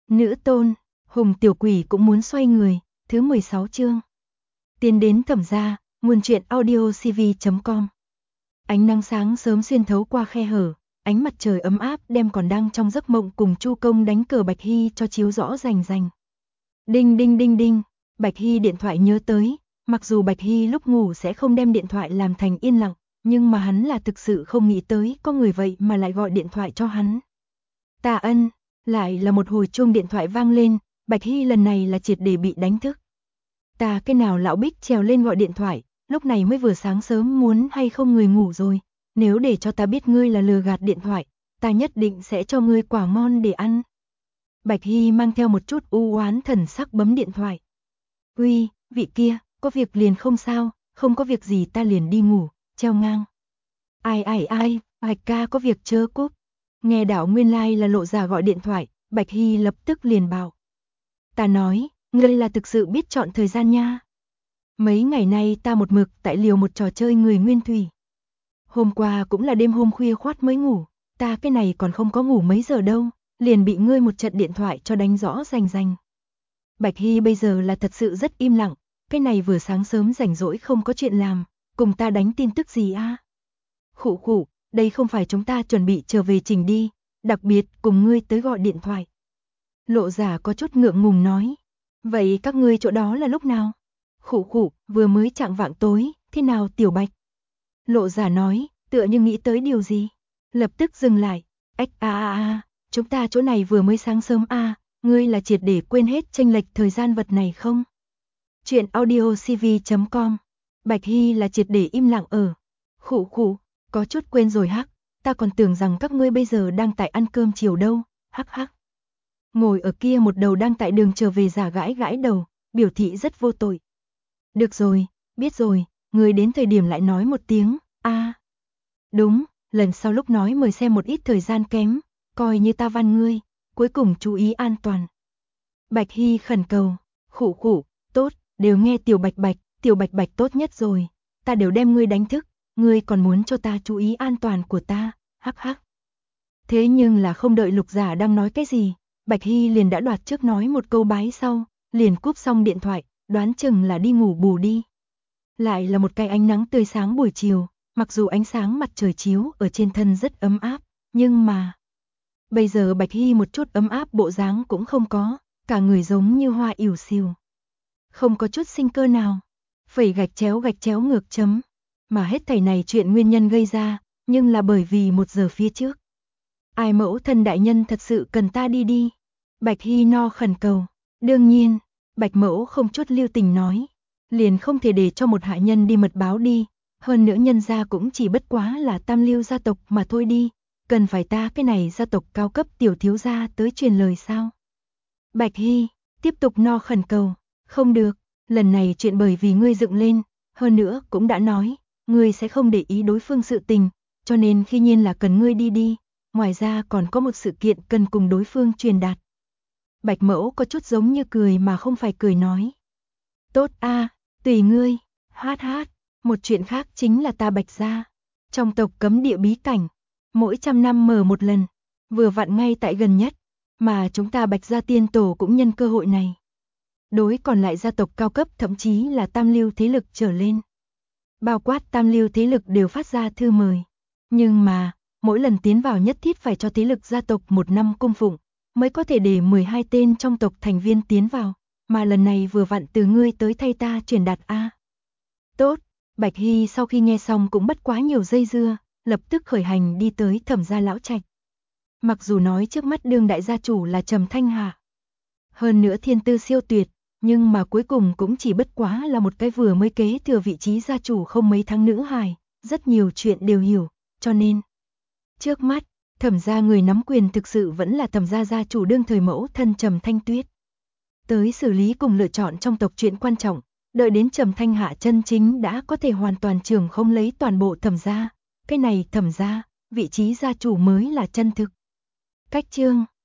Nữ tôn, Hùng tiểu quỷ cũng muốn xoay người, thứ 16 chương. Tiến đến Thẩm gia, nguồn truyện audio cv.com. Ánh nắng sáng sớm xuyên thấu qua khe hở, ánh mặt trời ấm áp đem còn đang trong giấc mộng cùng Chu Công đánh cờ Bạch Hy cho chiếu rõ rành rành. Đinh đinh đinh đinh, Bạch Hy điện thoại nhớ tới, mặc dù Bạch Hy lúc ngủ sẽ không đem điện thoại làm thành yên lặng, nhưng mà hắn là thực sự không nghĩ tới có người vậy mà lại gọi điện thoại cho hắn. Tạ Ân. Lại là một hồi chuông điện thoại vang lên, Bạch Hy lần này là triệt để bị đánh thức. Ta cái nào lão Bích trèo lên gọi điện thoại, lúc này mới vừa sáng sớm muốn hay không người ngủ rồi, nếu để cho ta biết ngươi là lừa gạt điện thoại, ta nhất định sẽ cho ngươi quả ngon để ăn. Bạch Hy mang theo một chút u oán thần sắc bấm điện thoại. Uy, vị kia, có việc liền không sao, không có việc gì ta liền đi ngủ, treo ngang. Ai, Bạch ca có việc chớ cúp. Nghe đạo nguyên lai là Lộ Già gọi điện thoại, Bạch Hy lập tức liền bảo. Ta nói, ngươi là thực sự biết chọn thời gian nha. Mấy ngày nay ta một mực tại liều một trò chơi người nguyên thủy. Hôm qua cũng là đêm hôm khuya khoát mới ngủ, ta cái này còn không có ngủ mấy giờ đâu, liền bị ngươi một trận điện thoại cho đánh rõ rành rành. Bạch Hy bây giờ là thật sự rất im lặng, cái này vừa sáng sớm rảnh rỗi không có chuyện làm, cùng ta đánh tin tức gì a? Khụ, đây không phải chúng ta chuẩn bị trở về trình đi, đặc biệt cùng ngươi tới gọi điện thoại. Lộ Giả có chút ngượng ngùng nói, vậy các ngươi chỗ đó là lúc nào? Khụ, vừa mới chạng vạng tối, thế nào Tiểu Bạch? Lộ Giả nói, tựa như nghĩ tới điều gì, lập tức dừng lại, chúng ta chỗ này vừa mới sáng sớm ngươi là triệt để quên hết chênh lệch thời gian vật này không? Chuyện audio cv.com. Bạch Hy là triệt để im lặng ở. Khụ, có chút quên rồi hắc, ta còn tưởng rằng các ngươi bây giờ đang tại ăn cơm chiều đâu, hắc. Ngồi ở kia một đầu đang tại đường trở về giả gãi đầu, biểu thị rất vô tội. Được rồi, biết rồi, ngươi đến thời điểm lại nói một tiếng, đúng, lần sau lúc nói mời xem một ít thời gian kém, coi như ta van ngươi, cuối cùng chú ý an toàn. Bạch Hy khẩn cầu, khụ, tốt, đều nghe Tiểu Bạch tốt nhất rồi, ta đều đem ngươi đánh thức, ngươi còn muốn cho ta chú ý an toàn của ta, hắc. Thế nhưng là không đợi Lục Giả đang nói cái gì, Bạch Hy liền đã đoạt trước nói một câu bái sau, liền cúp xong điện thoại, đoán chừng là đi ngủ bù đi. Lại là một cái ánh nắng tươi sáng buổi chiều, mặc dù ánh sáng mặt trời chiếu ở trên thân rất ấm áp, nhưng mà bây giờ Bạch Hy một chút ấm áp bộ dáng cũng không có, cả người giống như hoa ỉu xìu. Không có chút sinh cơ nào. Phẩy gạch chéo ngược chấm. Mà hết thảy này chuyện nguyên nhân gây ra, nhưng là bởi vì 1 giờ phía trước. Ai mẫu thân đại nhân thật sự cần ta đi. Bạch Hy no khẩn cầu. Đương nhiên, Bạch mẫu không chút lưu tình nói. Liền không thể để cho một hạ nhân đi mật báo đi. Hơn nữa nhân gia cũng chỉ bất quá là tam lưu gia tộc mà thôi đi. Cần phải ta cái này gia tộc cao cấp tiểu thiếu gia tới truyền lời sao? Bạch Hy, tiếp tục no khẩn cầu. Không được, lần này chuyện bởi vì ngươi dựng lên. Hơn nữa cũng đã nói, ngươi sẽ không để ý đối phương sự tình. Cho nên khi nhiên là cần ngươi đi. Ngoài ra còn có một sự kiện cần cùng đối phương truyền đạt. Bạch mẫu có chút giống như cười mà không phải cười nói. Tốt tùy ngươi, hát. Một chuyện khác chính là ta Bạch gia. Trong tộc cấm địa bí cảnh, mỗi 100 năm mở một lần, vừa vặn ngay tại gần nhất, mà chúng ta Bạch gia tiên tổ cũng nhân cơ hội này. Đối còn lại gia tộc cao cấp thậm chí là tam lưu thế lực trở lên. Bao quát tam lưu thế lực đều phát ra thư mời. Nhưng mà, mỗi lần tiến vào nhất thiết phải cho thế lực gia tộc 1 năm cung phụng, mới có thể để 12 tên trong tộc thành viên tiến vào, mà lần này vừa vặn từ ngươi tới thay ta truyền đạt Tốt, Bạch Hy sau khi nghe xong cũng bất quá nhiều dây dưa, lập tức khởi hành đi tới Thẩm gia lão trạch. Mặc dù nói trước mắt đương đại gia chủ là Trầm Thanh Hạ, hơn nữa thiên tư siêu tuyệt, nhưng mà cuối cùng cũng chỉ bất quá là một cái vừa mới kế thừa vị trí gia chủ không mấy tháng nữ hài, rất nhiều chuyện đều hiểu, cho nên trước mắt, Thẩm gia người nắm quyền thực sự vẫn là Thẩm gia gia chủ đương thời mẫu thân Trầm Thanh Tuyết. Tới xử lý cùng lựa chọn trong tộc chuyện quan trọng, đợi đến Trầm Thanh Hạ chân chính đã có thể hoàn toàn trưởng không lấy toàn bộ Thẩm gia, cái này Thẩm gia, vị trí gia chủ mới là chân thực. Cách chương